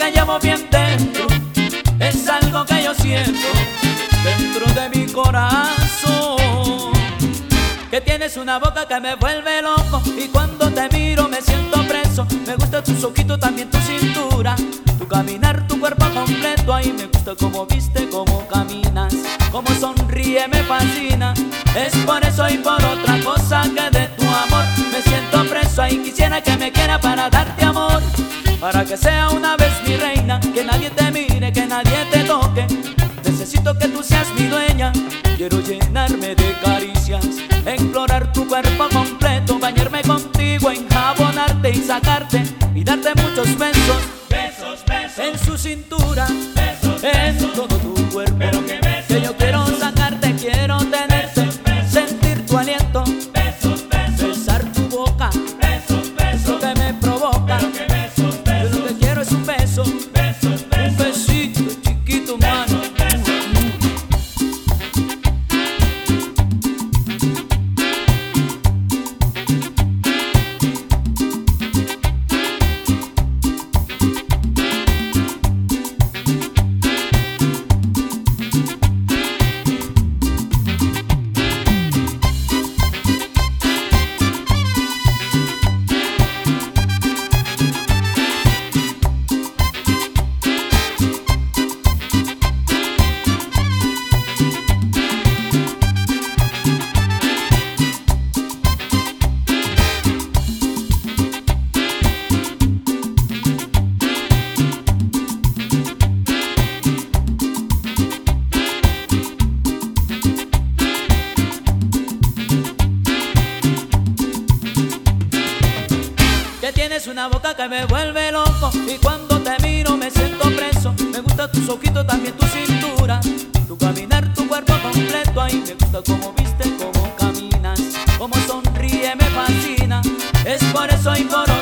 que llevo bien dentro, es algo que yo siento dentro de mi corazón. Que tienes una boca que me vuelve loco y cuando te miro me siento preso. Me gusta tus ojitos, también tu cintura, tu caminar, tu cuerpo completo. Ay, me gusta cómo viste, cómo caminas, cómo sonríe, me fascina. Es por eso y por otra cosa que de tu amor me siento preso. Ay, quisiera que me quiera para darte amor, para que sea una vez mi reina, que nadie te mire, que nadie te toque. Necesito que tú seas mi dueña. Quiero llenarme de caricias, explorar tu cuerpo completo, bañarme contigo, enjabonarte y sacarte y darte muchos besos. Besos, besos En su cintura, besos, en besos, todo tu cuerpo. pero qué besos, Que yo quiero sacarte, quiero tenerte, besos, besos, sentir tu aliento, besos, besos, besar tu boca, besos, lo besos, que me provoca. pero qué besos, Yo besos, lo que quiero es un beso, besos, un besos, besito chiquito, mano. Que tienes una boca que me vuelve loco y cuando te miro me siento preso. Me gusta tus ojitos, también tu cintura, tu caminar, tu cuerpo completo. Ay, me gusta cómo viste, cómo caminas, cómo sonríe, me fascina. Es por eso y por